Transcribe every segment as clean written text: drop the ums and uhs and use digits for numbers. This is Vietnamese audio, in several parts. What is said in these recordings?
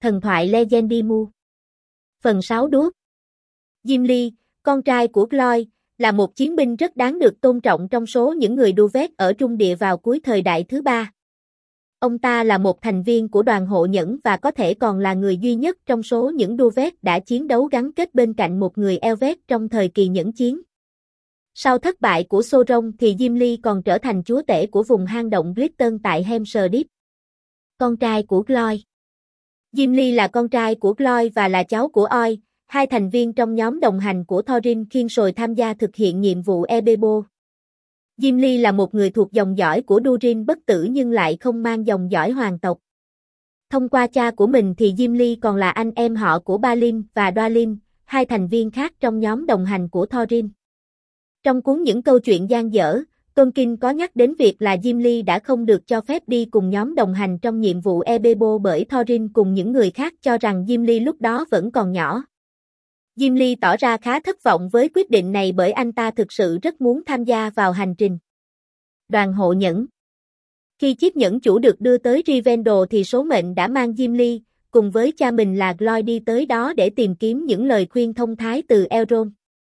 Thần thoại Legendimu. Phần 6 đuốc. Gimli, con trai của Glói, là một chiến binh rất đáng được tôn trọng trong số những người Duvet ở Trung Địa vào cuối thời đại thứ ba. Ông ta là một thành viên của đoàn hộ nhẫn và có thể còn là người duy nhất trong số những Duvet đã chiến đấu gắn kết bên cạnh một người Elvet trong thời kỳ nhẫn chiến. Sau thất bại của Sauron thì Gimli còn trở thành chúa tể của vùng hang động Britain tại Helm's Deep. Con trai của Glói. Gimli là con trai của Glói và là cháu của Oi, hai thành viên trong nhóm đồng hành của Thorin khi rồi tham gia thực hiện nhiệm vụ Erebor. Gimli là một người thuộc dòng dõi của Durin bất tử nhưng lại không mang dòng dõi hoàng tộc. Thông qua cha của mình thì Gimli còn là anh em họ của Balin và Dwalin, hai thành viên khác trong nhóm đồng hành của Thorin. Trong cuốn Những câu chuyện dang dở, Tolkien có nhắc đến việc là Gimli đã không được cho phép đi cùng nhóm đồng hành trong nhiệm vụ Erebor bởi Thorin cùng những người khác cho rằng Gimli lúc đó vẫn còn nhỏ. Gimli tỏ ra khá thất vọng với quyết định này bởi anh ta thực sự rất muốn tham gia vào hành trình. Đoàn hộ nhẫn. Khi chiếc nhẫn chủ được đưa tới Rivendell thì số mệnh đã mang Gimli, cùng với cha mình là Glói đi tới đó để tìm kiếm những lời khuyên thông thái từ Elrond.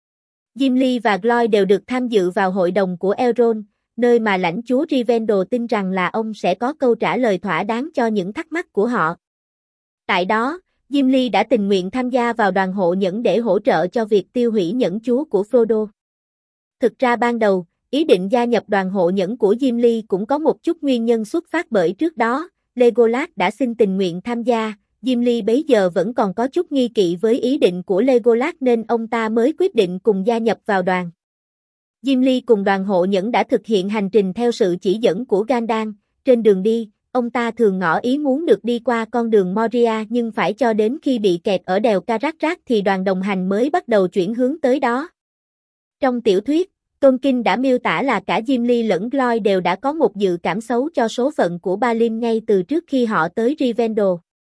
Gimli và Glói đều được tham dự vào hội đồng của Elrond, nơi mà lãnh chúa Rivendell tin rằng là ông sẽ có câu trả lời thỏa đáng cho những thắc mắc của họ. Tại đó, Gimli đã tình nguyện tham gia vào đoàn hộ nhẫn để hỗ trợ cho việc tiêu hủy nhẫn chúa của Frodo. Thực ra ban đầu, ý định gia nhập đoàn hộ nhẫn của Gimli cũng có một chút nguyên nhân xuất phát bởi trước đó, Legolas đã xin tình nguyện tham gia, Gimli bấy giờ vẫn còn có chút nghi kỵ với ý định của Legolas nên ông ta mới quyết định cùng gia nhập vào đoàn. Gimli cùng đoàn hộ nhẫn đã thực hiện hành trình theo sự chỉ dẫn của Gandalf, trên đường đi, ông ta thường ngỏ ý muốn được đi qua con đường Moria nhưng phải cho đến khi bị kẹt ở đèo Caragrak thì đoàn đồng hành mới bắt đầu chuyển hướng tới đó. Trong tiểu thuyết, Tolkien đã miêu tả là cả Gimli lẫn Glói đều đã có một dự cảm xấu cho số phận của Balin ngay từ trước khi họ tới Rivendell.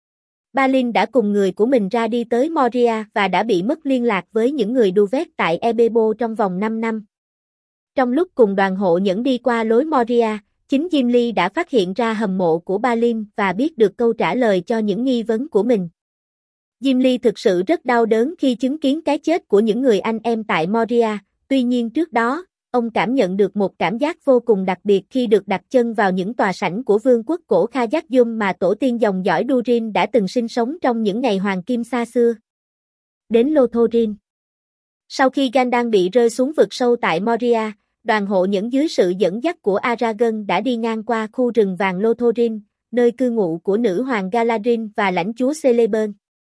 Balin đã cùng người của mình ra đi tới Moria và đã bị mất liên lạc với những người Duvet tại Erebor trong vòng 5 năm. Trong lúc cùng đoàn hộ nhẫn đi qua lối Moria, chính Gimli đã phát hiện ra hầm mộ của Balin và biết được câu trả lời cho những nghi vấn của mình. Gimli thực sự rất đau đớn khi chứng kiến cái chết của những người anh em tại Moria, tuy nhiên trước đó, ông cảm nhận được một cảm giác vô cùng đặc biệt khi được đặt chân vào những tòa sảnh của vương quốc cổ Khazad-dûm mà tổ tiên dòng dõi Durin đã từng sinh sống trong những ngày hoàng kim xa xưa. Đến Lothlórien. Sau khi Gandalf bị rơi xuống vực sâu tại Moria, đoàn hộ nhẫn dưới sự dẫn dắt của Aragorn đã đi ngang qua khu rừng vàng Lothlórien, nơi cư ngụ của nữ hoàng Galadriel và lãnh chúa Celeborn.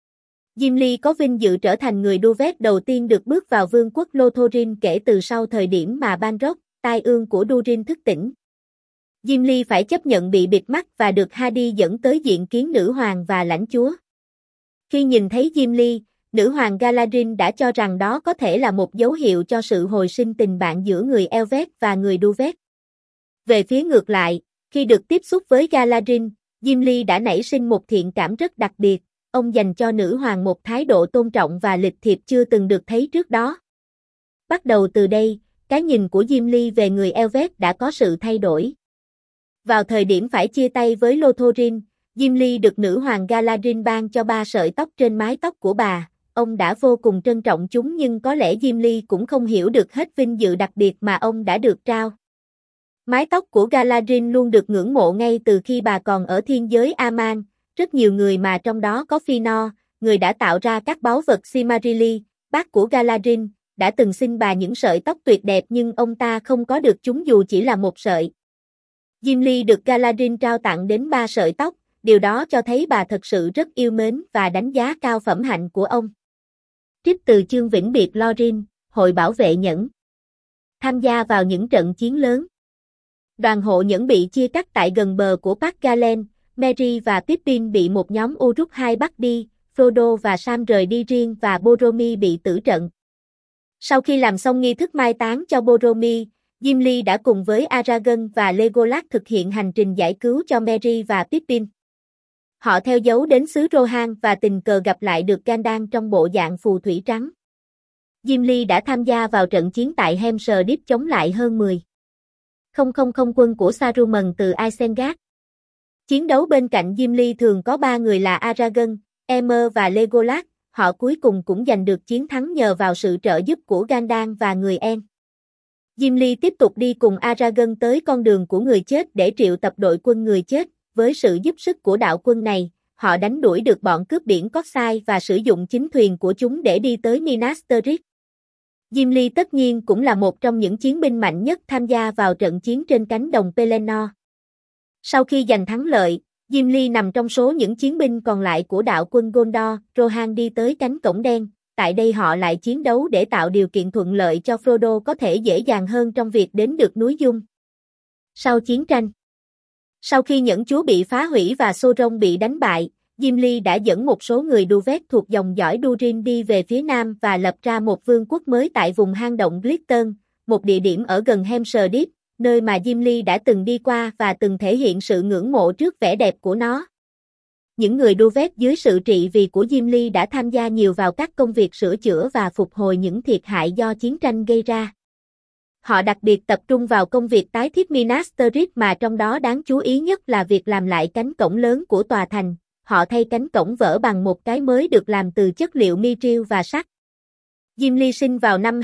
Gimli có vinh dự trở thành người Duvet đầu tiên được bước vào vương quốc Lothlórien kể từ sau thời điểm mà Balrog, tai ương của Durin thức tỉnh. Gimli phải chấp nhận bị bịt mắt và được Hadi dẫn tới diện kiến nữ hoàng và lãnh chúa. Khi nhìn thấy Gimli, nữ hoàng Galadriel đã cho rằng đó có thể là một dấu hiệu cho sự hồi sinh tình bạn giữa người Elvet và người Duvet. Về phía ngược lại, khi được tiếp xúc với Galadriel, Gimli đã nảy sinh một thiện cảm rất đặc biệt, ông dành cho nữ hoàng một thái độ tôn trọng và lịch thiệp chưa từng được thấy trước đó. Bắt đầu từ đây, cái nhìn của Gimli về người Elvet đã có sự thay đổi. Vào thời điểm phải chia tay với Lothlórien, Gimli được nữ hoàng Galadriel ban cho 3 sợi tóc trên mái tóc của bà, ông đã vô cùng trân trọng chúng nhưng có lẽ Gimli cũng không hiểu được hết vinh dự đặc biệt mà ông đã được trao. Mái tóc của Galadriel luôn được ngưỡng mộ ngay từ khi bà còn ở thiên giới Aman, rất nhiều người mà trong đó có Fëanor, người đã tạo ra các báu vật Silmarillion, bác của Galadriel, đã từng xin bà những sợi tóc tuyệt đẹp nhưng ông ta không có được chúng dù chỉ là một sợi. Gimli được Galadriel trao tặng đến 3 sợi tóc, điều đó cho thấy bà thật sự rất yêu mến và đánh giá cao phẩm hạnh của ông. Trích từ chương Vĩnh Biệt Lorien, Hội Bảo vệ Nhẫn. Tham gia vào những trận chiến lớn. Đoàn hộ nhẫn bị chia cắt tại gần bờ của Park Galen, Merry và Pippin bị một nhóm Uruk-hai bắt đi, Frodo và Sam rời đi riêng và Boromir bị tử trận. Sau khi làm xong nghi thức mai táng cho Boromir, Gimli đã cùng với Aragorn và Legolas thực hiện hành trình giải cứu cho Merry và Pippin. Họ theo dấu đến xứ Rohan và tình cờ gặp lại được Gandalf trong bộ dạng phù thủy trắng. Gimli đã tham gia vào trận chiến tại Helm's Deep chống lại hơn 10,000 quân của Saruman từ Isengard. Chiến đấu bên cạnh Gimli thường có 3 người là Aragorn, Emer và Legolas, họ cuối cùng cũng giành được chiến thắng nhờ vào sự trợ giúp của Gandalf và người Ent. Gimli tiếp tục đi cùng Aragorn tới con đường của người chết để triệu tập đội quân người chết, với sự giúp sức của đạo quân này, họ đánh đuổi được bọn cướp biển Coxai và sử dụng chính thuyền của chúng để đi tới Minas Tirith. Gimli tất nhiên cũng là một trong những chiến binh mạnh nhất tham gia vào trận chiến trên cánh đồng Pelennor. Sau khi giành thắng lợi, Gimli nằm trong số những chiến binh còn lại của đạo quân Gondor. Rohan đi tới cánh cổng đen, tại đây họ lại chiến đấu để tạo điều kiện thuận lợi cho Frodo có thể dễ dàng hơn trong việc đến được núi Dung. Sau chiến tranh, sau khi Nhẫn Chúa bị phá hủy và Sauron bị đánh bại, Gimli đã dẫn một số người Duvet thuộc dòng dõi Durin đi về phía nam và lập ra một vương quốc mới tại vùng hang động Glitton, một địa điểm ở gần Helm's Deep, nơi mà Gimli đã từng đi qua và từng thể hiện sự ngưỡng mộ trước vẻ đẹp của nó. Những người Duvet dưới sự trị vì của Gimli đã tham gia nhiều vào các công việc sửa chữa và phục hồi những thiệt hại do chiến tranh gây ra. Họ đặc biệt tập trung vào công việc tái thiết Minas Tirith, mà trong đó đáng chú ý nhất là việc làm lại cánh cổng lớn của tòa thành. Họ thay cánh cổng vỡ bằng một cái mới được làm từ chất liệu mithril và sắt. Gimli sinh vào năm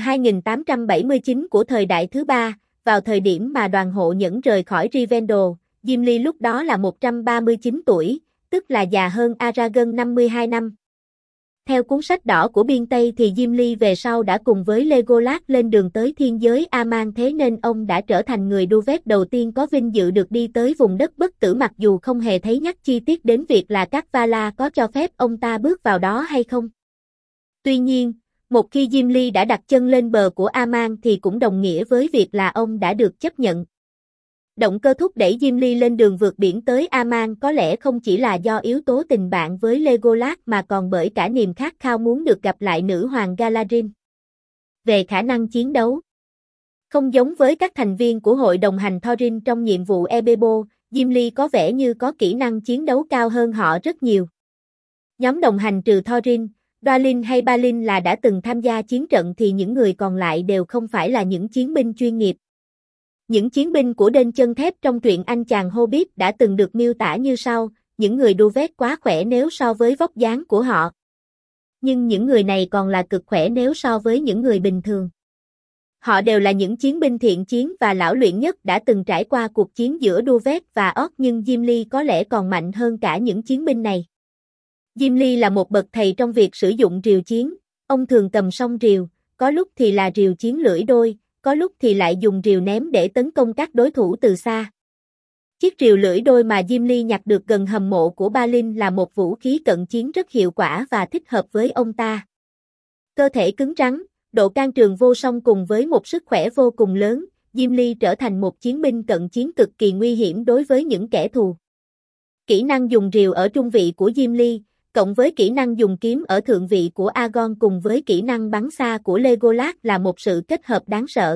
2879 của thời đại thứ ba, vào thời điểm mà đoàn hộ Nhẫn rời khỏi Rivendell. Gimli lúc đó là 139 tuổi, tức là già hơn Aragorn 52 năm. Theo cuốn sách đỏ của biên Tây thì Gimli về sau đã cùng với Legolas lên đường tới thiên giới Aman, thế nên ông đã trở thành người Duvet đầu tiên có vinh dự được đi tới vùng đất bất tử, mặc dù không hề thấy nhắc chi tiết đến việc là các Vala có cho phép ông ta bước vào đó hay không. Tuy nhiên, một khi Gimli đã đặt chân lên bờ của Aman thì cũng đồng nghĩa với việc là ông đã được chấp nhận. Động cơ thúc đẩy Gimli lên đường vượt biển tới Aman có lẽ không chỉ là do yếu tố tình bạn với Legolas mà còn bởi cả niềm khát khao muốn được gặp lại nữ hoàng Galadriel. Về khả năng chiến đấu, không giống với các thành viên của hội đồng hành Thorin trong nhiệm vụ Erebor, Gimli có vẻ như có kỹ năng chiến đấu cao hơn họ rất nhiều. Nhóm đồng hành trừ Thorin, Dwalin hay Balin là đã từng tham gia chiến trận thì những người còn lại đều không phải là những chiến binh chuyên nghiệp. Những chiến binh của đên chân thép trong truyện Anh chàng Hobbit đã từng được miêu tả như sau: những người Duvet quá khỏe nếu so với vóc dáng của họ. Nhưng những người này còn là cực khỏe nếu so với những người bình thường. Họ đều là những chiến binh thiện chiến và lão luyện nhất đã từng trải qua cuộc chiến giữa Duvet và Orc, nhưng Gimli có lẽ còn mạnh hơn cả những chiến binh này. Gimli là một bậc thầy trong việc sử dụng rìu chiến, ông thường cầm song rìu, có lúc thì là rìu chiến lưỡi đôi, có lúc thì lại dùng rìu ném để tấn công các đối thủ từ xa. Chiếc rìu lưỡi đôi mà Gimli nhặt được gần hầm mộ của Balin là một vũ khí cận chiến rất hiệu quả và thích hợp với ông ta. Cơ thể cứng rắn, độ can trường vô song cùng với một sức khỏe vô cùng lớn, Gimli trở thành một chiến binh cận chiến cực kỳ nguy hiểm đối với những kẻ thù. Kỹ năng dùng rìu ở trung vị của Gimli, cộng với kỹ năng dùng kiếm ở thượng vị của Aragorn cùng với kỹ năng bắn xa của Legolas là một sự kết hợp đáng sợ.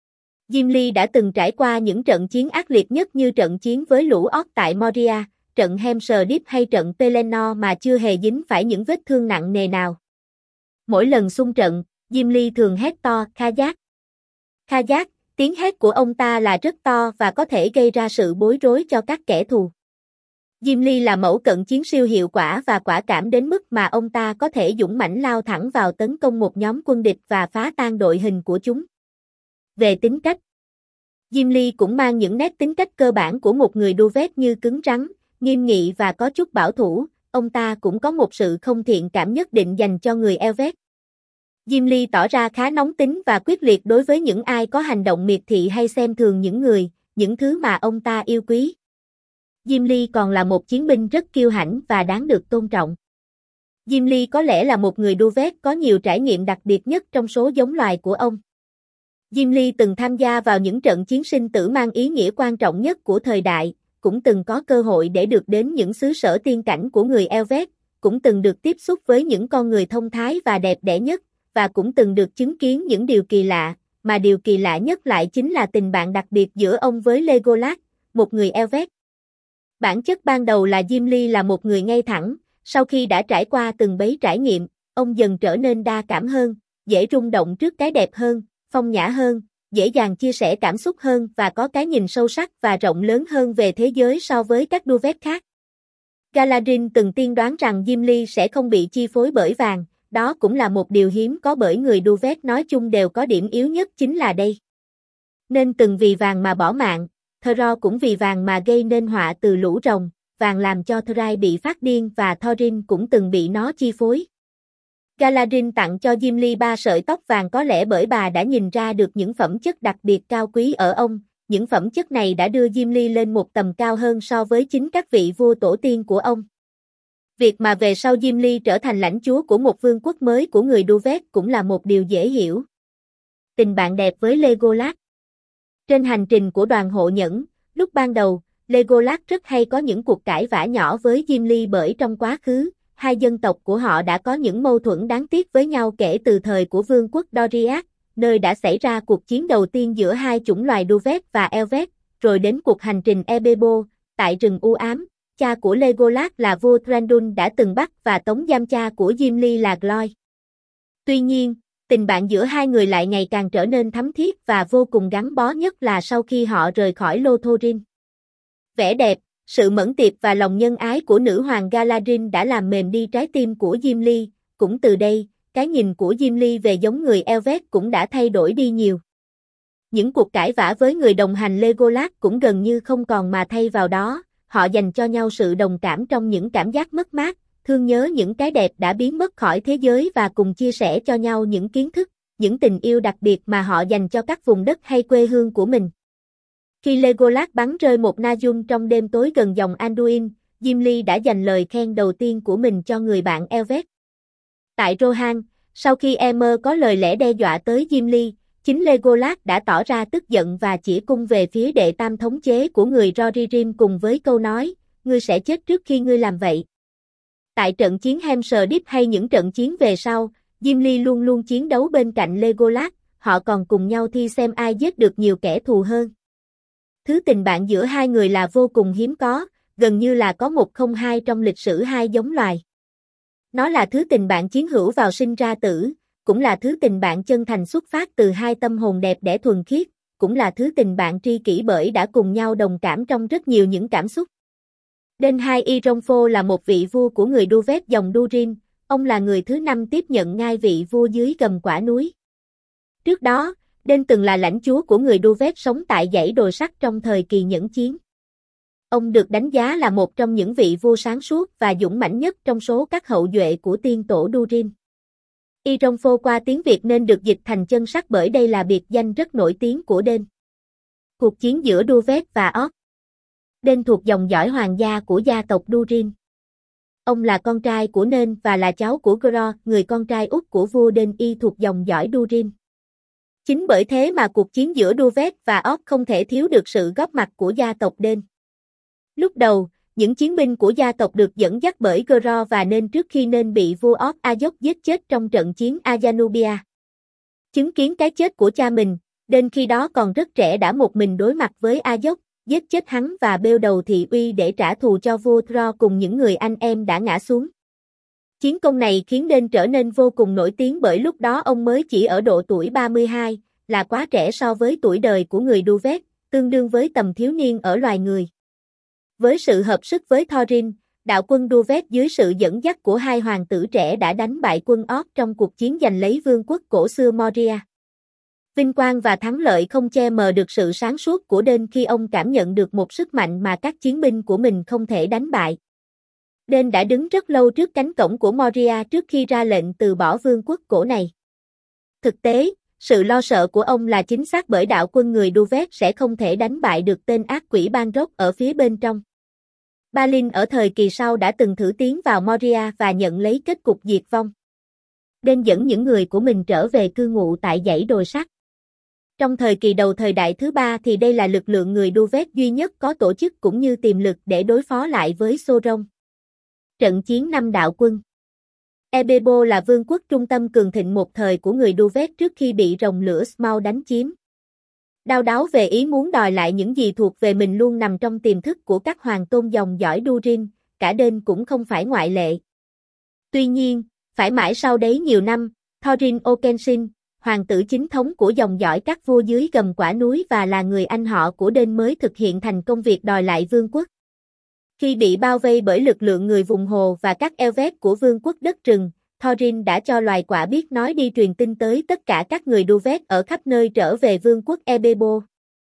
Gimli đã từng trải qua những trận chiến ác liệt nhất như trận chiến với lũ Orc tại Moria, trận Helm's Deep hay trận Pelennor mà chưa hề dính phải những vết thương nặng nề nào. Mỗi lần xung trận, Gimli thường hét to Khajak. Khajak, tiếng hét của ông ta là rất to và có thể gây ra sự bối rối cho các kẻ thù. Gimli là mẫu cận chiến siêu hiệu quả và quả cảm đến mức mà ông ta có thể dũng mãnh lao thẳng vào tấn công một nhóm quân địch và phá tan đội hình của chúng. Về tính cách, Gimli cũng mang những nét tính cách cơ bản của một người Duvet như cứng rắn, nghiêm nghị và có chút bảo thủ. Ông ta cũng có một sự không thiện cảm nhất định dành cho người Elvet. Gimli tỏ ra khá nóng tính và quyết liệt đối với những ai có hành động miệt thị hay xem thường những thứ mà ông ta yêu quý. Gimli còn là một chiến binh rất kiêu hãnh và đáng được tôn trọng. Gimli có lẽ là một người Duvet có nhiều trải nghiệm đặc biệt nhất trong số giống loài của ông. Gimli từng tham gia vào những trận chiến sinh tử mang ý nghĩa quan trọng nhất của thời đại, cũng từng có cơ hội để được đến những xứ sở tiên cảnh của người Elvet, cũng từng được tiếp xúc với những con người thông thái và đẹp đẽ nhất, và cũng từng được chứng kiến những điều kỳ lạ, mà điều kỳ lạ nhất lại chính là tình bạn đặc biệt giữa ông với Legolas, một người Elvet. Bản chất ban đầu là Gimli là một người ngay thẳng, sau khi đã trải qua từng bấy trải nghiệm, ông dần trở nên đa cảm hơn, dễ rung động trước cái đẹp hơn, phong nhã hơn, dễ dàng chia sẻ cảm xúc hơn và có cái nhìn sâu sắc và rộng lớn hơn về thế giới so với các Duvet khác. Galadrin từng tiên đoán rằng Gimli sẽ không bị chi phối bởi vàng, đó cũng là một điều hiếm có bởi người Duvet nói chung đều có điểm yếu nhất chính là đây. Nên từng vì vàng mà bỏ mạng, Thorin cũng vì vàng mà gây nên họa từ lũ rồng, vàng làm cho Thorin bị phát điên và Thorin cũng từng bị nó chi phối. Galadrin tặng cho Gimli 3 sợi tóc vàng có lẽ bởi bà đã nhìn ra được những phẩm chất đặc biệt cao quý ở ông, những phẩm chất này đã đưa Gimli lên một tầm cao hơn so với chính các vị vua tổ tiên của ông. Việc mà về sau Gimli trở thành lãnh chúa của một vương quốc mới của người Duvet cũng là một điều dễ hiểu. Tình bạn đẹp với Legolas. Trên hành trình của đoàn hộ nhẫn, lúc ban đầu, Legolas rất hay có những cuộc cãi vã nhỏ với Gimli bởi trong quá khứ, hai dân tộc của họ đã có những mâu thuẫn đáng tiếc với nhau kể từ thời của vương quốc Doriath, nơi đã xảy ra cuộc chiến đầu tiên giữa hai chủng loài Duvet và Elvet, rồi đến cuộc hành trình Erebor, tại rừng u ám, cha của Legolas là vua Thranduil đã từng bắt và tống giam cha của Gimli là Glói. Tuy nhiên, tình bạn giữa hai người lại ngày càng trở nên thắm thiết và vô cùng gắn bó nhất là sau khi họ rời khỏi Lothlórien. Vẻ đẹp, sự mẫn tiệp và lòng nhân ái của nữ hoàng Galadrin đã làm mềm đi trái tim của Gimli, cũng từ đây, cái nhìn của Gimli về giống người Elvet cũng đã thay đổi đi nhiều. Những cuộc cãi vã với người đồng hành Legolas cũng gần như không còn mà thay vào đó, họ dành cho nhau sự đồng cảm trong những cảm giác mất mát, thương nhớ những cái đẹp đã biến mất khỏi thế giới và cùng chia sẻ cho nhau những kiến thức, những tình yêu đặc biệt mà họ dành cho các vùng đất hay quê hương của mình. Khi Legolas bắn rơi một Najum trong đêm tối gần dòng Anduin, Gimli đã dành lời khen đầu tiên của mình cho người bạn Elvet. Tại Rohan, sau khi Emer có lời lẽ đe dọa tới Gimli, chính Legolas đã tỏ ra tức giận và chỉ cung về phía đệ tam thống chế của người Rohirrim cùng với câu nói, ngươi sẽ chết trước khi ngươi làm vậy. Tại trận chiến Helm's Deep hay những trận chiến về sau, Gimli luôn luôn chiến đấu bên cạnh Legolas, họ còn cùng nhau thi xem ai giết được nhiều kẻ thù hơn. Thứ tình bạn giữa hai người là vô cùng hiếm có, gần như là có một không hai trong lịch sử hai giống loài. Nó là thứ tình bạn chiến hữu vào sinh ra tử, cũng là thứ tình bạn chân thành xuất phát từ hai tâm hồn đẹp đẽ thuần khiết, cũng là thứ tình bạn tri kỷ bởi đã cùng nhau đồng cảm trong rất nhiều những cảm xúc. Denhai Irongfo là một vị vua của người Duvet dòng Durin, ông là người thứ 5 tiếp nhận ngai vị vua dưới gầm quả núi. Trước đó, Den từng là lãnh chúa của người Duvet sống tại dãy đồi sắt trong thời kỳ nhẫn chiến. Ông được đánh giá là một trong những vị vua sáng suốt và dũng mãnh nhất trong số các hậu duệ của tiên tổ Durin. Irongfo qua tiếng Việt nên được dịch thành chân sắt bởi đây là biệt danh rất nổi tiếng của Den. Cuộc chiến giữa Duvet và Orc. Den thuộc dòng dõi hoàng gia của gia tộc Durin. Ông là con trai của Nên và là cháu của Gro, người con trai út của vua Den Y thuộc dòng dõi Durin. Chính bởi thế mà cuộc chiến giữa Duvet và Orc không thể thiếu được sự góp mặt của gia tộc Den. Lúc đầu, những chiến binh của gia tộc được dẫn dắt bởi Gro và Nên trước khi Nên bị vua Orc Azog giết chết trong trận chiến Ayanubia. Chứng kiến cái chết của cha mình, Den khi đó còn rất trẻ đã một mình đối mặt với Azog, giết chết hắn và bêu đầu thị uy để trả thù cho vua Thro cùng những người anh em đã ngã xuống. Chiến công này khiến Den trở nên vô cùng nổi tiếng bởi lúc đó ông mới chỉ ở độ tuổi 32, là quá trẻ so với tuổi đời của người Duvet, tương đương với tầm thiếu niên ở loài người. Với sự hợp sức với Thorin, đạo quân Duvet dưới sự dẫn dắt của hai hoàng tử trẻ đã đánh bại quân Orc trong cuộc chiến giành lấy vương quốc cổ xưa Moria. Vinh quang và thắng lợi không che mờ được sự sáng suốt của Den khi ông cảm nhận được một sức mạnh mà các chiến binh của mình không thể đánh bại. Den đã đứng rất lâu trước cánh cổng của Moria trước khi ra lệnh từ bỏ vương quốc cổ này. Thực tế, sự lo sợ của ông là chính xác bởi đạo quân người Duvet sẽ không thể đánh bại được tên ác quỷ Balrog ở phía bên trong. Balin ở thời kỳ sau đã từng thử tiến vào Moria và nhận lấy kết cục diệt vong. Den dẫn những người của mình trở về cư ngụ tại dãy đồi sắt. Trong thời kỳ đầu thời đại thứ 3 thì đây là lực lượng người Duvet duy nhất có tổ chức cũng như tiềm lực để đối phó lại với Sauron. Trận chiến 5 đạo quân. Erebor là vương quốc trung tâm cường thịnh một thời của người Duvet trước khi bị rồng lửa Smaug đánh chiếm. Đao đáu về ý muốn đòi lại những gì thuộc về mình luôn nằm trong tiềm thức của các hoàng tôn dòng dõi Durin, cả Den cũng không phải ngoại lệ. Tuy nhiên, phải mãi sau đấy nhiều năm, Thorin Oakenshin, hoàng tử chính thống của dòng dõi các vua dưới gầm quả núi và là người anh họ của Den mới thực hiện thành công việc đòi lại vương quốc. Khi bị bao vây bởi lực lượng người vùng hồ và các Elvet của vương quốc đất rừng, Thorin đã cho loài quạ biết nói đi truyền tin tới tất cả các người Duvet ở khắp nơi trở về vương quốc Ebebo.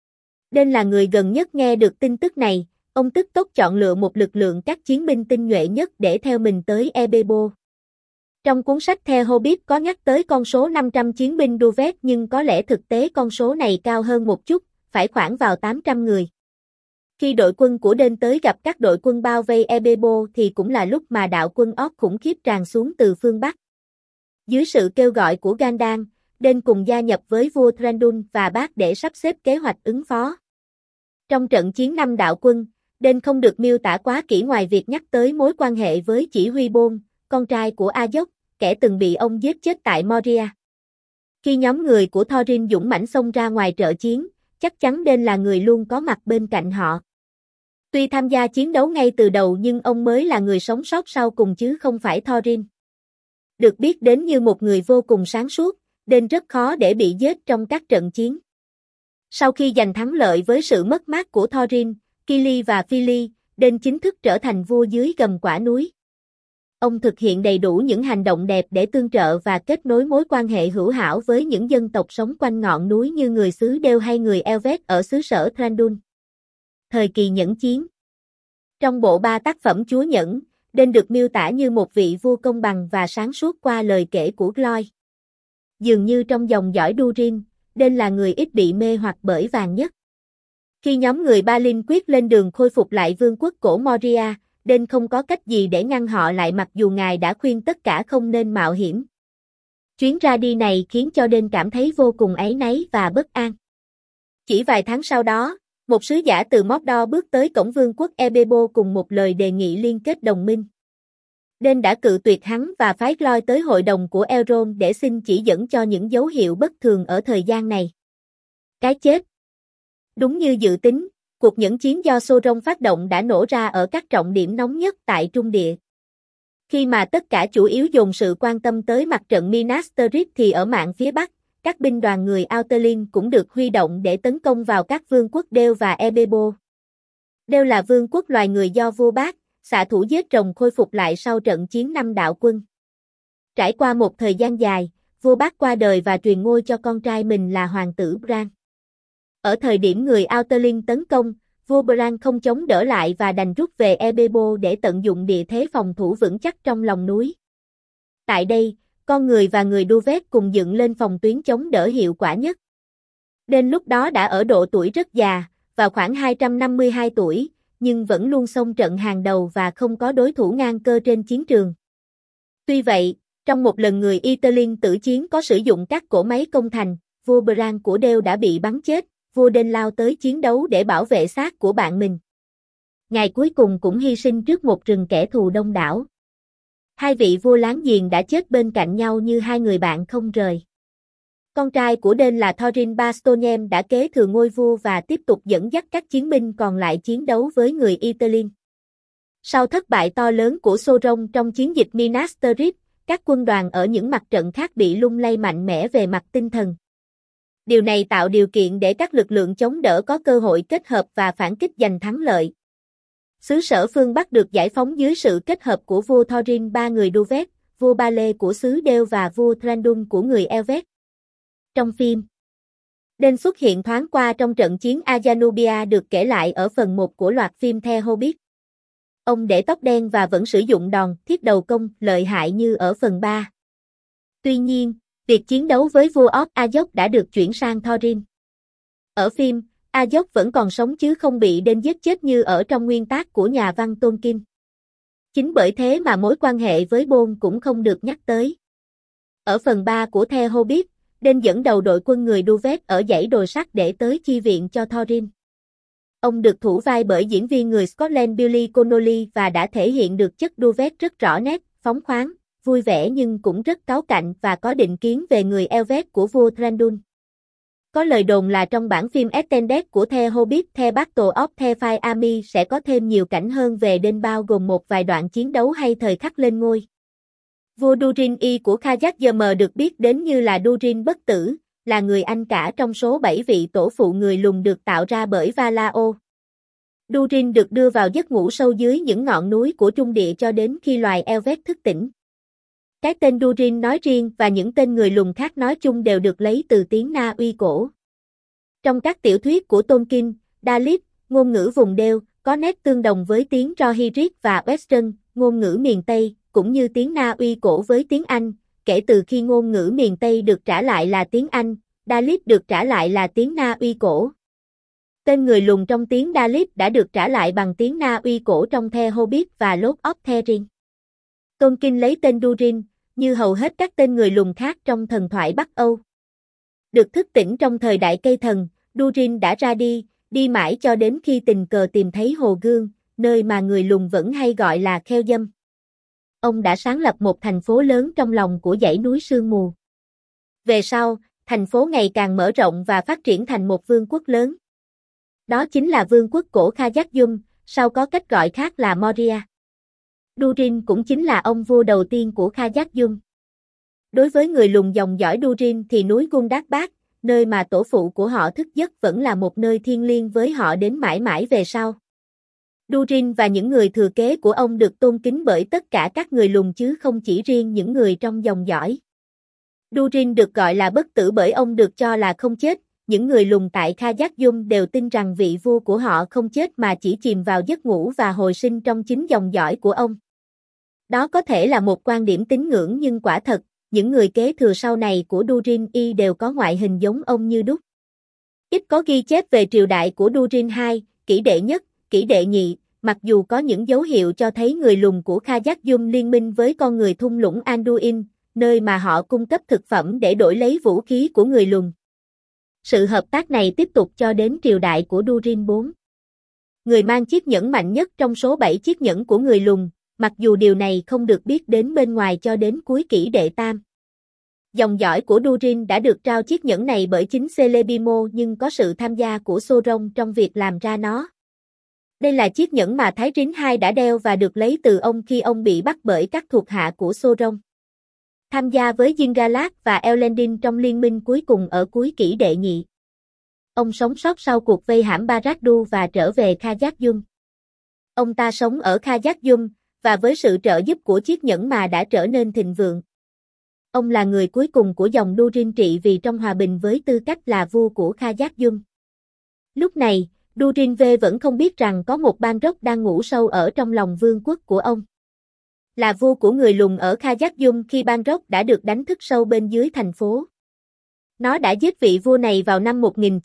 Đến là người gần nhất nghe được tin tức này, ông tức tốc chọn lựa một lực lượng các chiến binh tinh nhuệ nhất để theo mình tới Ebebo. Trong cuốn sách The Hobbit có nhắc tới con số 500 chiến binh Duvet nhưng có lẽ thực tế con số này cao hơn một chút, phải khoảng vào 800 người. Khi đội quân của Đến tới gặp các đội quân bao vây Ebebo thì cũng là lúc mà đạo quân Orc khủng khiếp tràn xuống từ phương Bắc. Dưới sự kêu gọi của Gandalf, Đến cùng gia nhập với vua Thranduil và Bác để sắp xếp kế hoạch ứng phó. Trong trận chiến 5 đạo quân, Đến không được miêu tả quá kỹ ngoài việc nhắc tới mối quan hệ với chỉ huy Bôn, con trai của Azog, kẻ từng bị ông giết chết tại Moria. Khi nhóm người của Thorin dũng mãnh xông ra ngoài trợ chiến, chắc chắn Đến là người luôn có mặt bên cạnh họ. Tuy tham gia chiến đấu ngay từ đầu nhưng ông mới là người sống sót sau cùng chứ không phải Thorin. Được biết đến như một người vô cùng sáng suốt, Đến rất khó để bị giết trong các trận chiến. Sau khi giành thắng lợi với sự mất mát của Thorin, Kili và Fili, Đến chính thức trở thành vua dưới gầm quả núi. Ông thực hiện đầy đủ những hành động đẹp để tương trợ và kết nối mối quan hệ hữu hảo với những dân tộc sống quanh ngọn núi như người xứ Đeo hay người Elvet ở xứ sở Thranduil. Thời kỳ nhẫn chiến. Trong bộ 3 tác phẩm Chúa Nhẫn, Đến được miêu tả như một vị vua công bằng và sáng suốt qua lời kể của Glói. Dường như trong dòng dõi Durin, Đến là người ít bị mê hoặc bởi vàng nhất. Khi nhóm người Balin quyết lên đường khôi phục lại vương quốc cổ Moria, Đến không có cách gì để ngăn họ lại mặc dù ngài đã khuyên tất cả không nên mạo hiểm. Chuyến ra đi này khiến cho Đến cảm thấy vô cùng áy náy và bất an. Chỉ vài tháng sau đó, một sứ giả từ Mordor bước tới cổng vương quốc Ebebo cùng một lời đề nghị liên kết đồng minh. Đến đã cự tuyệt hắn và phái Glói tới hội đồng của Elrond để xin chỉ dẫn cho những dấu hiệu bất thường ở thời gian này. Cái chết. Đúng như dự tính, cuộc nhẫn chiến do Sauron phát động đã nổ ra ở các trọng điểm nóng nhất tại Trung Địa. Khi mà tất cả chủ yếu dồn sự quan tâm tới mặt trận Minas Tirith thì ở mạn phía Bắc, các binh đoàn người Auterlin cũng được huy động để tấn công vào các vương quốc Đeo và Ebebo. Đeo là vương quốc loài người do vua Bác, xạ thủ giết rồng khôi phục lại sau trận chiến 5 đạo quân. Trải qua một thời gian dài, vua Bác qua đời và truyền ngôi cho con trai mình là hoàng tử Bran. Ở thời điểm người Auterlin tấn công, vua Bran không chống đỡ lại và đành rút về Ebebo để tận dụng địa thế phòng thủ vững chắc trong lòng núi. Tại đây, con người và người Duvet cùng dựng lên phòng tuyến chống đỡ hiệu quả nhất. Đến lúc đó đã ở độ tuổi rất già, vào khoảng 252 tuổi, nhưng vẫn luôn xông trận hàng đầu và không có đối thủ ngang cơ trên chiến trường. Tuy vậy, trong một lần người Iterlin tử chiến có sử dụng các cỗ máy công thành, vua Bran của Đeo đã bị bắn chết, vua Đến lao tới chiến đấu để bảo vệ xác của bạn mình. Ngài cuối cùng cũng hy sinh trước một rừng kẻ thù đông đảo. Hai vị vua láng giềng đã chết bên cạnh nhau như hai người bạn không rời. Con trai của Đến là Thorin Bastoniem đã kế thừa ngôi vua và tiếp tục dẫn dắt các chiến binh còn lại chiến đấu với người Iterlin. Sau thất bại to lớn của Sauron trong chiến dịch Minas Tirith, các quân đoàn ở những mặt trận khác bị lung lay mạnh mẽ về mặt tinh thần. Điều này tạo điều kiện để các lực lượng chống đỡ có cơ hội kết hợp và phản kích giành thắng lợi. Xứ sở phương Bắc được giải phóng dưới sự kết hợp của vua Thorin ba người Duvet, vua Bale của xứ Đeo và vua Thranduil của người Elvet. Trong phim, Đến xuất hiện thoáng qua trong trận chiến Ayanubia được kể lại ở phần 1 của loạt phim The Hobbit. Ông để tóc đen và vẫn sử dụng đòn thiết đầu công lợi hại như ở phần 3. Tuy nhiên, việc chiến đấu với vua Orc Azog đã được chuyển sang Thorin. Ở phim, Azog vẫn còn sống chứ không bị Đến giết chết như ở trong nguyên tác của nhà văn Tolkien. Chính bởi thế mà mối quan hệ với Bôn cũng không được nhắc tới. Ở phần 3 của The Hobbit, Đến dẫn đầu đội quân người Duvet ở dãy đồi sắt để tới chi viện cho Thorin. Ông được thủ vai bởi diễn viên người Scotland Billy Connolly và đã thể hiện được chất Duvet rất rõ nét, phóng khoáng, vui vẻ nhưng cũng rất cáu cạnh và có định kiến về người Elvet của vua Thranduil. Có lời đồn là trong bản phim Extended của The Hobbit The Battle of the Five Armies sẽ có thêm nhiều cảnh hơn về Đến bao gồm một vài đoạn chiến đấu hay thời khắc lên ngôi. Vua Durin I của Khazad-dûm được biết đến như là Durin bất tử, là người anh cả trong số 7 vị tổ phụ người lùn được tạo ra bởi Valao. Durin được đưa vào giấc ngủ sâu dưới những ngọn núi của Trung Địa cho đến khi loài Elvet thức tỉnh. Cái tên Durin nói riêng và những tên người lùn khác nói chung đều được lấy từ tiếng Na Uy cổ. Trong các tiểu thuyết của Tolkien, Dalit, ngôn ngữ vùng đeo, có nét tương đồng với tiếng Rohirrim và Western, ngôn ngữ miền Tây, cũng như tiếng Na Uy cổ với tiếng Anh. Kể từ khi ngôn ngữ miền Tây được trả lại là tiếng Anh, Dalit được trả lại là tiếng Na Uy cổ. Tên người lùn trong tiếng Dalit đã được trả lại bằng tiếng Na Uy cổ trong The Hobbit và Lord of the Rings. Tolkien lấy tên Durin, như hầu hết các tên người lùn khác trong thần thoại Bắc Âu. Được thức tỉnh trong thời đại cây thần, Durin đã ra đi mãi cho đến khi tình cờ tìm thấy Hồ Gương, nơi mà người lùn vẫn hay gọi là Kheo Dâm. Ông đã sáng lập một thành phố lớn trong lòng của dãy núi sương mù. Về sau, thành phố ngày càng mở rộng và phát triển thành một vương quốc lớn. Đó chính là vương quốc cổ Khazad-dûm, sau có cách gọi khác là Moria. Durin cũng chính là ông vua đầu tiên của Khazad-dûm. Đối với người lùn dòng dõi Durin thì núi Gundabad, nơi mà tổ phụ của họ thức giấc vẫn là một nơi thiêng liêng với họ đến mãi mãi về sau. Durin và những người thừa kế của ông được tôn kính bởi tất cả các người lùn chứ không chỉ riêng những người trong dòng dõi. Durin được gọi là bất tử bởi ông được cho là không chết. Những người lùn tại Khazad-dûm đều tin rằng vị vua của họ không chết mà chỉ chìm vào giấc ngủ và hồi sinh trong chính dòng dõi của ông. Đó có thể là một quan điểm tín ngưỡng nhưng quả thật, những người kế thừa sau này của Durin Y đều có ngoại hình giống ông như đúc. Ít có ghi chép về triều đại của Durin II, kỷ đệ nhất, kỷ đệ nhị, mặc dù có những dấu hiệu cho thấy người lùn của Khazad-dûm liên minh với con người thung lũng Anduin, nơi mà họ cung cấp thực phẩm để đổi lấy vũ khí của người lùn. Sự hợp tác này tiếp tục cho đến triều đại của Durin IV. Người mang chiếc nhẫn mạnh nhất trong số 7 chiếc nhẫn của người lùn, mặc dù điều này không được biết đến bên ngoài cho đến cuối kỷ đệ tam. Dòng dõi của Durin đã được trao chiếc nhẫn này bởi chính Celebrimbor nhưng có sự tham gia của Sauron trong việc làm ra nó. Đây là chiếc nhẫn mà Thái Rín II đã đeo và được lấy từ ông khi ông bị bắt bởi các thuộc hạ của Sauron. Tham gia với Gil-galad và Elendil trong liên minh cuối cùng ở cuối kỷ đệ nhị. Ông sống sót sau cuộc vây hãm Barad-dû và trở về Khazad-dûm. Ông ta sống ở Khazad-dûm, và với sự trợ giúp của chiếc nhẫn mà đã trở nên thịnh vượng. Ông là người cuối cùng của dòng Durin trị vì trong hòa bình với tư cách là vua của Khazad-dûm. Lúc này, Durin V vẫn không biết rằng có một Balrog đang ngủ sâu ở trong lòng vương quốc của ông. Là vua của người lùn ở Khazad-dûm khi Balrog đã được đánh thức sâu bên dưới thành phố. Nó đã giết vị vua này vào năm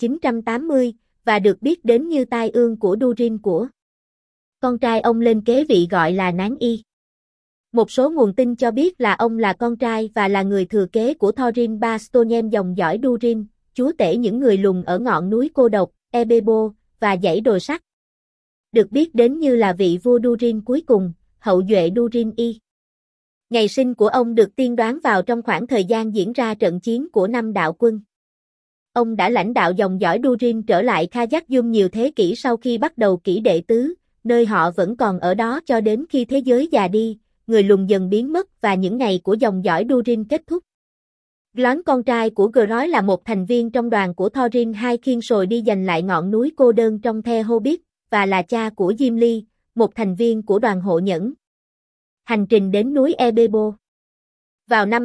1980, và được biết đến như tai ương của Durin của. Con trai ông lên kế vị gọi là Nán Y. Một số nguồn tin cho biết là ông là con trai và là người thừa kế của Thorin Bastonhem dòng dõi Durin, chúa tể những người lùn ở ngọn núi cô độc, Erebor, và dãy đồi sắt. Được biết đến như là vị vua Durin cuối cùng, hậu duệ Durin Y. Ngày sinh của ông được tiên đoán vào trong khoảng thời gian diễn ra trận chiến của 5 đạo quân. Ông đã lãnh đạo dòng dõi Durin trở lại Khazad-dûm nhiều thế kỷ sau khi bắt đầu kỷ đệ tứ, nơi họ vẫn còn ở đó cho đến khi thế giới già đi, người lùn dần biến mất và những ngày của dòng dõi Durin kết thúc. Glóin con trai của Groi là một thành viên trong đoàn của Thorin II khiêng sồi đi giành lại ngọn núi cô đơn trong The Hobbit, và là cha của Gimli, một thành viên của đoàn hộ nhẫn. Hành trình đến núi Erebor. Vào năm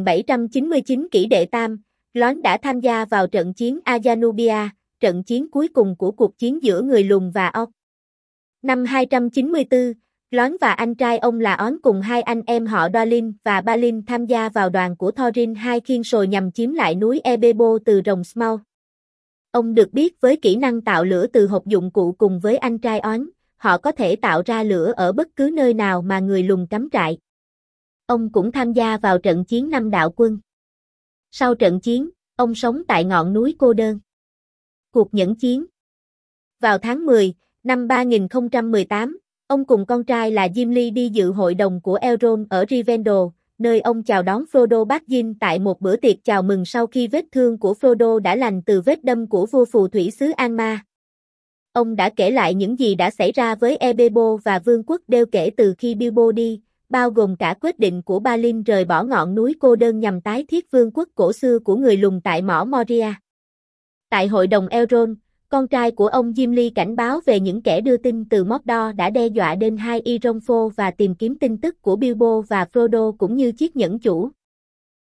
2799 kỷ đệ tam, Glóin đã tham gia vào trận chiến Ayanubia, trận chiến cuối cùng của cuộc chiến giữa người lùn và Orc. Năm 294, Glóin và anh trai ông là Orn cùng hai anh em họ Dwalin và Balin tham gia vào đoàn của Thorin II khiêng sồi nhằm chiếm lại núi Erebor từ rồng Smaug. Ông được biết với kỹ năng tạo lửa từ hộp dụng cụ cùng với anh trai Orn, họ có thể tạo ra lửa ở bất cứ nơi nào mà người lùn cắm trại. Ông cũng tham gia vào trận chiến 5 đạo quân. Sau trận chiến, ông sống tại ngọn núi cô đơn. Cuộc nhẫn chiến. Vào tháng 10, năm 3018, ông cùng con trai là Gimli đi dự hội đồng của Elrond ở Rivendell, nơi ông chào đón Frodo Baggins tại một bữa tiệc chào mừng sau khi vết thương của Frodo đã lành từ vết đâm của vua phù thủy xứ Angmar. Ông đã kể lại những gì đã xảy ra với Erebor và vương quốc Dale kể từ khi Bilbo đi, bao gồm cả quyết định của Balin rời bỏ ngọn núi cô đơn nhằm tái thiết vương quốc cổ xưa của người lùn tại mỏ Moria. Tại hội đồng Elrond, Con trai của ông Gimli cảnh báo về những kẻ đưa tin từ Mordor đã đe dọa đến hai Ironfo và tìm kiếm tin tức của Bilbo và Frodo cũng như chiếc nhẫn chủ.